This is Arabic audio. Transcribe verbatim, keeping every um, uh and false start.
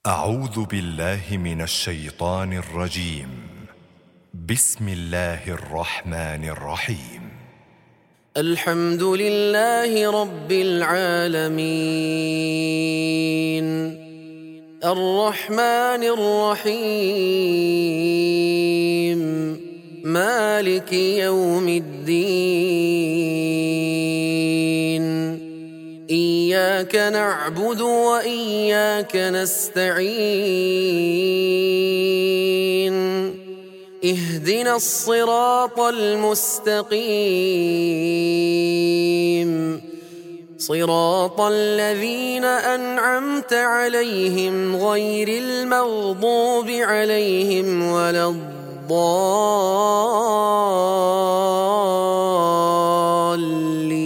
أعوذ بالله من الشيطان الرجيم. بسم الله الرحمن الرحيم. الحمد لله رب العالمين الرحمن الرحيم مالك يوم الدين إياك نعبد وإياك نستعين اهدنا الصراط المستقيم صراط الذين أنعمت عليهم غير المغضوب عليهم ولا الضالين.